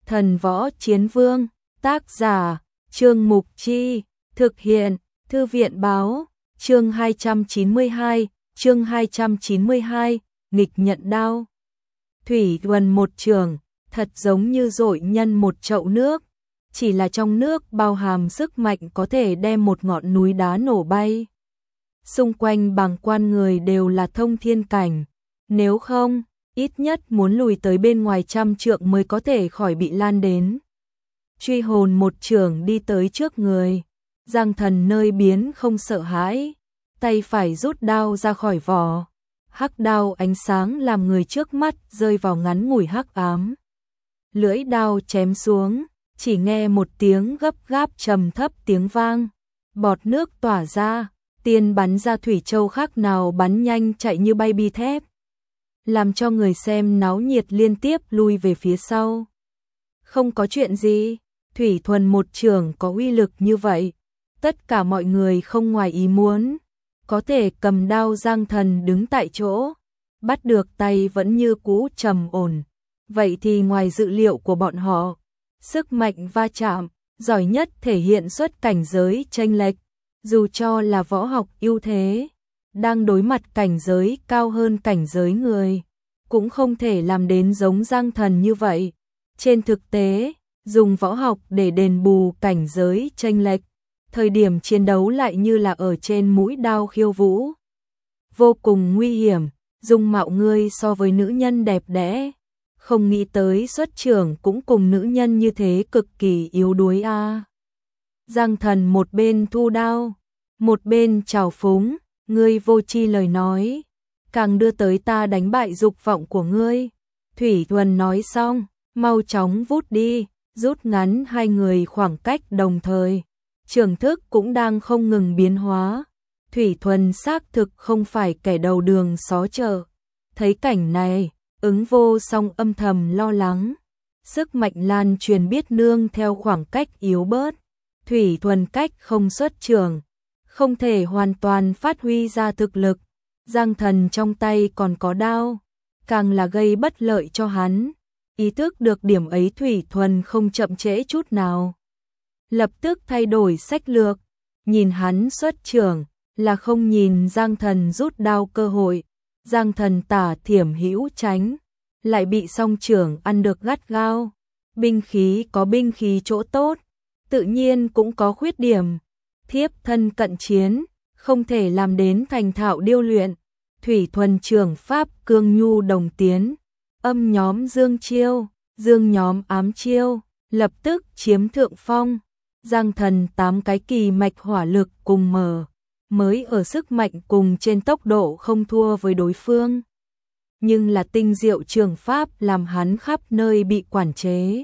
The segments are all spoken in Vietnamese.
Thần Võ Chiến Vương, tác giả, Trương Mục Chi, thực hiện, Thư viện Báo, chương 292, nghịch nhận đao. Thủy Thuần một trường, thật giống như dội nhân một chậu nước, chỉ là trong nước bao hàm sức mạnh có thể đem một ngọn núi đá nổ bay. Xung quanh bàng quan người đều là thông thiên cảnh, nếu không, ít nhất muốn lùi tới bên ngoài 100 trượng mới có thể khỏi bị lan đến. Truy hồn một trường đi tới trước người, Giang Thần nơi biến không sợ hãi, tay phải rút đao ra khỏi vỏ. Hắc đao ánh sáng làm người trước mắt rơi vào ngắn ngủi hắc ám. Lưỡi đao chém xuống, chỉ nghe một tiếng gấp gáp trầm thấp tiếng vang, bọt nước tỏa ra, tiên bắn ra thủy châu khác nào bắn nhanh chạy như bay bi thép, làm cho người xem náo nhiệt liên tiếp lui về phía sau. Không có chuyện gì, Thủy Thuần một trường có uy lực như vậy, tất cả mọi người không ngoài ý muốn. Có thể cầm đao Giang Thần đứng tại chỗ, bắt được tay vẫn như cũ trầm ổn. Vậy thì ngoài dự liệu của bọn họ, sức mạnh va chạm, giỏi nhất thể hiện xuất cảnh giới chênh lệch, dù cho là võ học ưu thế, đang đối mặt cảnh giới cao hơn cảnh giới người, cũng không thể làm đến giống Giang Thần như vậy. Trên thực tế, dùng võ học để đền bù cảnh giới chênh lệch, thời điểm chiến đấu lại như là ở trên mũi đao khiêu vũ. Vô cùng nguy hiểm, dung mạo ngươi so với nữ nhân đẹp đẽ, không nghĩ tới xuất trưởng cũng cùng nữ nhân như thế cực kỳ yếu đuối a. Giang Thần một bên thu đao, một bên trào phúng, ngươi vô tri lời nói, càng đưa tới ta đánh bại dục vọng của ngươi. Thủy Thuần nói xong, mau chóng vút đi, rút ngắn hai người khoảng cách đồng thời. Trường thức cũng đang không ngừng biến hóa. Thủy Thuần xác thực không phải kẻ đầu đường xó chợ. Thấy cảnh này, Ứng Vô Song âm thầm lo lắng. Sức mạnh lan truyền biết nương theo khoảng cách yếu bớt. Thủy Thuần cách không xuất trường, không thể hoàn toàn phát huy ra thực lực. Giang Thần trong tay còn có đao, càng là gây bất lợi cho hắn. Ý thức được điểm ấy Thủy Thuần không chậm trễ chút nào, lập tức thay đổi sách lược, nhìn hắn xuất trưởng, là không nhìn Giang Thần rút đao cơ hội. Giang Thần tả thiểm hữu tránh, lại bị song trưởng ăn được gắt gao. Binh khí có binh khí chỗ tốt, tự nhiên cũng có khuyết điểm. Thiếp thân cận chiến, không thể làm đến thành thạo điêu luyện. Thủy Thuần trường pháp cương nhu đồng tiến, âm nhóm dương chiêu, dương nhóm ám chiêu, lập tức chiếm thượng phong. Giang Thần 8 cái kỳ mạch hỏa lực cùng mở, mới ở sức mạnh cùng trên tốc độ không thua với đối phương. Nhưng là tinh diệu trường pháp làm hắn khắp nơi bị quản chế.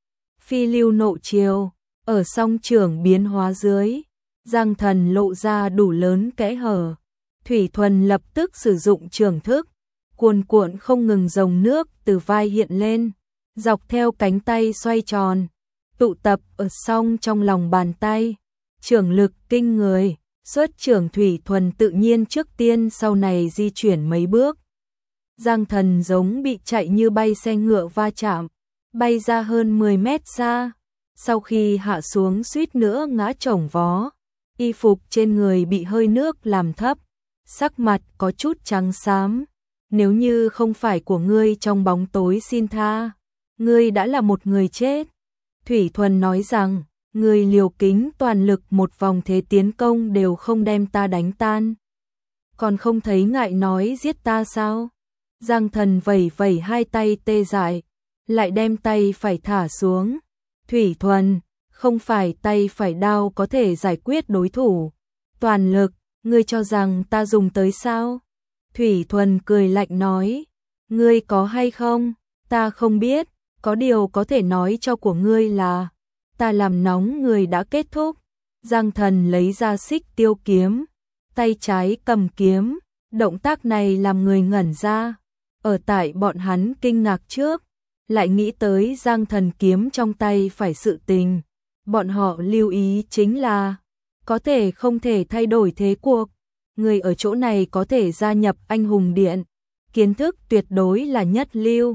Phi lưu nộ chiêu, ở song trường biến hóa dưới, Giang Thần lộ ra đủ lớn kẽ hở. Thủy Thuần lập tức sử dụng trường thức, cuồn cuộn không ngừng dòng nước từ vai hiện lên, dọc theo cánh tay xoay tròn, tụ tập ở song trong lòng bàn tay. Trường lực kinh người, xuất trưởng Thủy Thuần tự nhiên trước tiên sau này di chuyển mấy bước. Giang Thần giống bị chạy như bay xe ngựa va chạm, bay ra hơn 10 mét xa. Sau khi hạ xuống suýt nữa ngã chồng vó, y phục trên người bị hơi nước làm thấp, sắc mặt có chút trắng xám. Nếu như không phải của ngươi trong bóng tối xin tha, ngươi đã là một người chết. Thủy Thuần nói rằng, ngươi liều kính toàn lực một vòng thế tiến công đều không đem ta đánh tan, còn không thấy ngại nói giết ta sao? Giang Thần vẩy vẩy hai tay tê dại, lại đem tay phải thả xuống. Thủy Thuần, không phải tay phải đao có thể giải quyết đối thủ. Toàn lực, ngươi cho rằng ta dùng tới sao? Thủy Thuần cười lạnh nói, ngươi có hay không? Ta không biết, có điều có thể nói cho của ngươi là, ta làm nóng người đã kết thúc. Giang Thần lấy ra xích tiêu kiếm, tay trái cầm kiếm, động tác này làm người ngẩn ra. Ở tại bọn hắn kinh ngạc trước, lại nghĩ tới Giang Thần kiếm trong tay phải sự tình. Bọn họ lưu ý chính là, có thể không thể thay đổi thế cuộc. Người ở chỗ này có thể gia nhập anh hùng điện, kiến thức tuyệt đối là nhất lưu.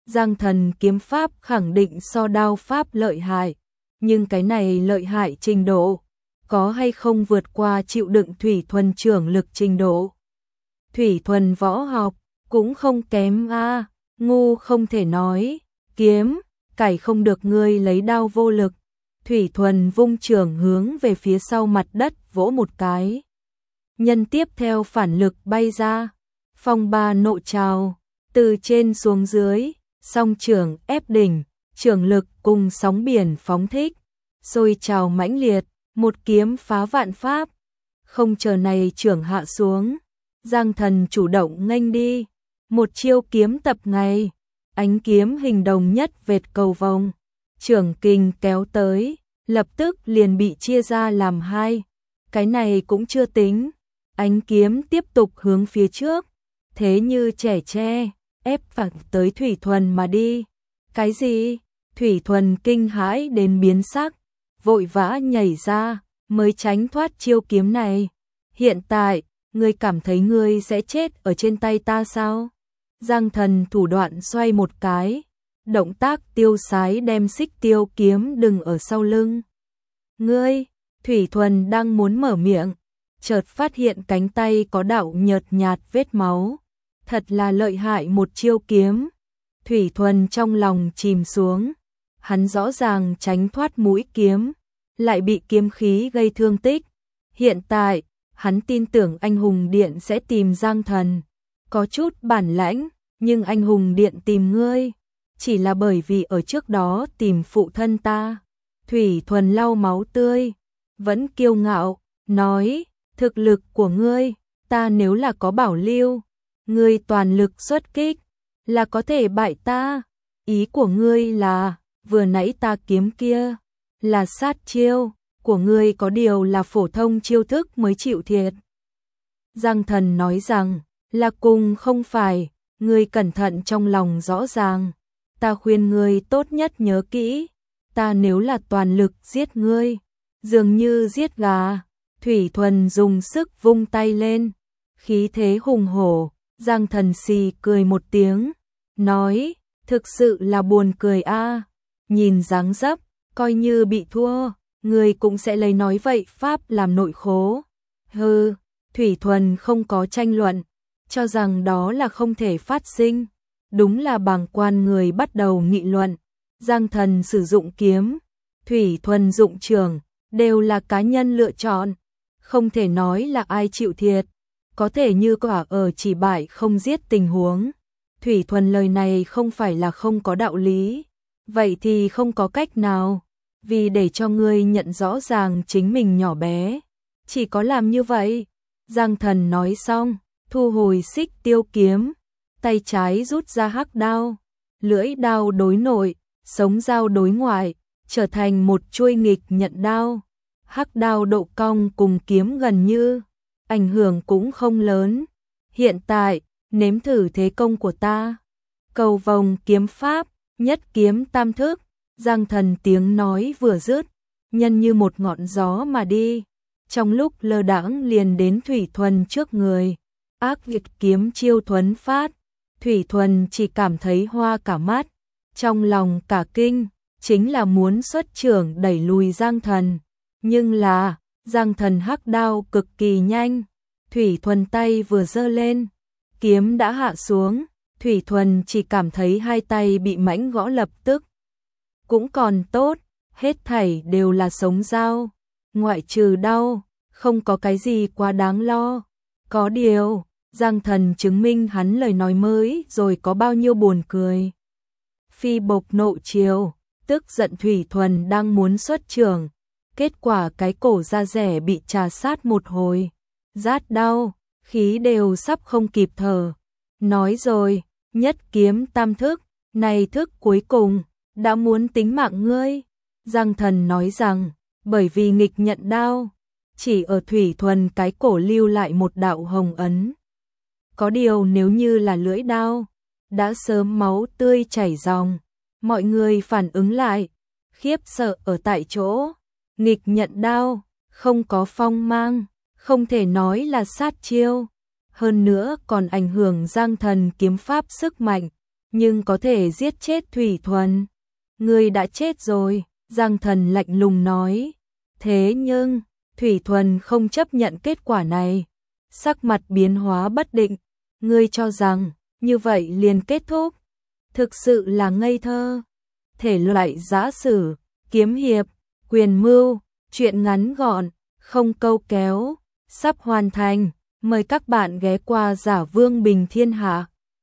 Giang Thần kiếm pháp khẳng định so đao pháp lợi hại, nhưng cái này lợi hại trình độ, có hay không vượt qua chịu đựng Thủy Thuần trưởng lực trình độ. Thủy Thuần võ học, cũng không kém a, ngu không thể nói, kiếm, cải không được ngươi lấy đao vô lực. Thủy Thuần vung trường hướng về phía sau mặt đất vỗ một cái. Nhân tiếp theo phản lực bay ra, phong ba nộ trào, từ trên xuống dưới, song trường ép đỉnh, trường lực cùng sóng biển phóng thích, sôi trào mãnh liệt, một kiếm phá vạn pháp. Không chờ này trưởng hạ xuống, Giang Thần chủ động nghênh đi, một chiêu kiếm tập ngay, ánh kiếm hình đồng nhất vệt cầu vồng, trưởng kình kéo tới, lập tức liền bị chia ra làm hai. Cái này cũng chưa tính, ánh kiếm tiếp tục hướng phía trước, thế như trẻ tre, ép phẳng tới Thủy Thuần mà đi. Cái gì? Thủy Thuần kinh hãi đến biến sắc, vội vã nhảy ra, mới tránh thoát chiêu kiếm này. Hiện tại, ngươi cảm thấy ngươi sẽ chết ở trên tay ta sao? Giang Thần thủ đoạn xoay một cái, động tác tiêu sái đem xích tiêu kiếm đừng ở sau lưng. Ngươi, Thủy Thuần đang muốn mở miệng, chợt phát hiện cánh tay có đạo nhợt nhạt vết máu. Thật là lợi hại một chiêu kiếm. Thủy Thuần trong lòng chìm xuống, hắn rõ ràng tránh thoát mũi kiếm, lại bị kiếm khí gây thương tích. Hiện tại, hắn tin tưởng anh hùng điện sẽ tìm Giang Thần. Có chút bản lãnh, nhưng anh hùng điện tìm ngươi, chỉ là bởi vì ở trước đó tìm phụ thân ta. Thủy Thuần lau máu tươi, vẫn kiêu ngạo, nói, thực lực của ngươi, ta nếu là có bảo lưu, ngươi toàn lực xuất kích, là có thể bại ta. Ý của ngươi là, vừa nãy ta kiếm kia, là sát chiêu, của ngươi có điều là phổ thông chiêu thức mới chịu thiệt. Giang Thần nói rằng, là cùng không phải, ngươi cẩn thận trong lòng rõ ràng. Ta khuyên ngươi tốt nhất nhớ kỹ, ta nếu là toàn lực giết ngươi, dường như giết gà. Thủy Thuần dùng sức vung tay lên, khí thế hùng hổ. Giang Thần xì cười một tiếng, nói, thực sự là buồn cười a. Nhìn dáng dấp, coi như bị thua, người cũng sẽ lấy nói vậy pháp làm nội khố. Hừ, Thủy Thuần không có tranh luận, cho rằng đó là không thể phát sinh. Đúng là bàng quan người bắt đầu nghị luận. Giang Thần sử dụng kiếm, Thủy Thuần dụng trường, đều là cá nhân lựa chọn, không thể nói là ai chịu thiệt. Có thể như quả ở chỉ bại không giết tình huống. Thủy Thuần lời này không phải là không có đạo lý. Vậy thì không có cách nào. Vì để cho ngươi nhận rõ ràng chính mình nhỏ bé, chỉ có làm như vậy. Giang Thần nói xong, thu hồi xích tiêu kiếm, tay trái rút ra hắc đao, lưỡi đao đối nội, sống dao đối ngoại, trở thành một chuôi nghịch nhận đao. Hắc đao độ cong cùng kiếm gần như, ảnh hưởng cũng không lớn. Hiện tại, nếm thử thế công của ta. Cầu vồng kiếm pháp, nhất kiếm tam thức. Giang Thần tiếng nói vừa dứt, nhân như một ngọn gió mà đi, trong lúc lơ đãng liền đến Thủy Thuần trước người. Ác liệt kiếm chiêu thuấn phát, Thủy Thuần chỉ cảm thấy hoa cả mắt, trong lòng cả kinh, chính là muốn xuất trưởng đẩy lùi Giang Thần. Nhưng là, Giang Thần hắc đao cực kỳ nhanh, Thủy Thuần tay vừa giơ lên, kiếm đã hạ xuống, Thủy Thuần chỉ cảm thấy hai tay bị mãnh gõ lập tức. Cũng còn tốt, hết thảy đều là sống dao, ngoại trừ đau, không có cái gì quá đáng lo. Có điều, Giang Thần chứng minh hắn lời nói mới rồi có bao nhiêu buồn cười. Phi bộc nộ chiều, tức giận Thủy Thuần đang muốn xuất trường, kết quả cái cổ da rẻ bị trà sát một hồi, rát đau, khí đều sắp không kịp thở. Nói rồi, nhất kiếm tam thức, này thức cuối cùng, đã muốn tính mạng ngươi. Giang Thần nói rằng, bởi vì nghịch nhận đao, chỉ ở Thủy Thuần cái cổ lưu lại một đạo hồng ấn. Có điều nếu như là lưỡi đao, đã sớm máu tươi chảy ròng. Mọi người phản ứng lại, khiếp sợ ở tại chỗ. Nghịch nhận đao, không có phong mang, không thể nói là sát chiêu. Hơn nữa còn ảnh hưởng Giang Thần kiếm pháp sức mạnh. nhưng có thể giết chết Thủy Thuần. Ngươi đã chết rồi, Giang Thần lạnh lùng nói. Thế nhưng, Thủy Thuần không chấp nhận kết quả này. Sắc mặt biến hóa bất định. Ngươi cho rằng, như vậy liền kết thúc. Thực sự là ngây thơ. Thể loại giã sử, kiếm hiệp, quyền mưu, truyện ngắn gọn, không câu kéo, sắp hoàn thành. Mời các bạn ghé qua Giả Vương Bình Thiên Hạ.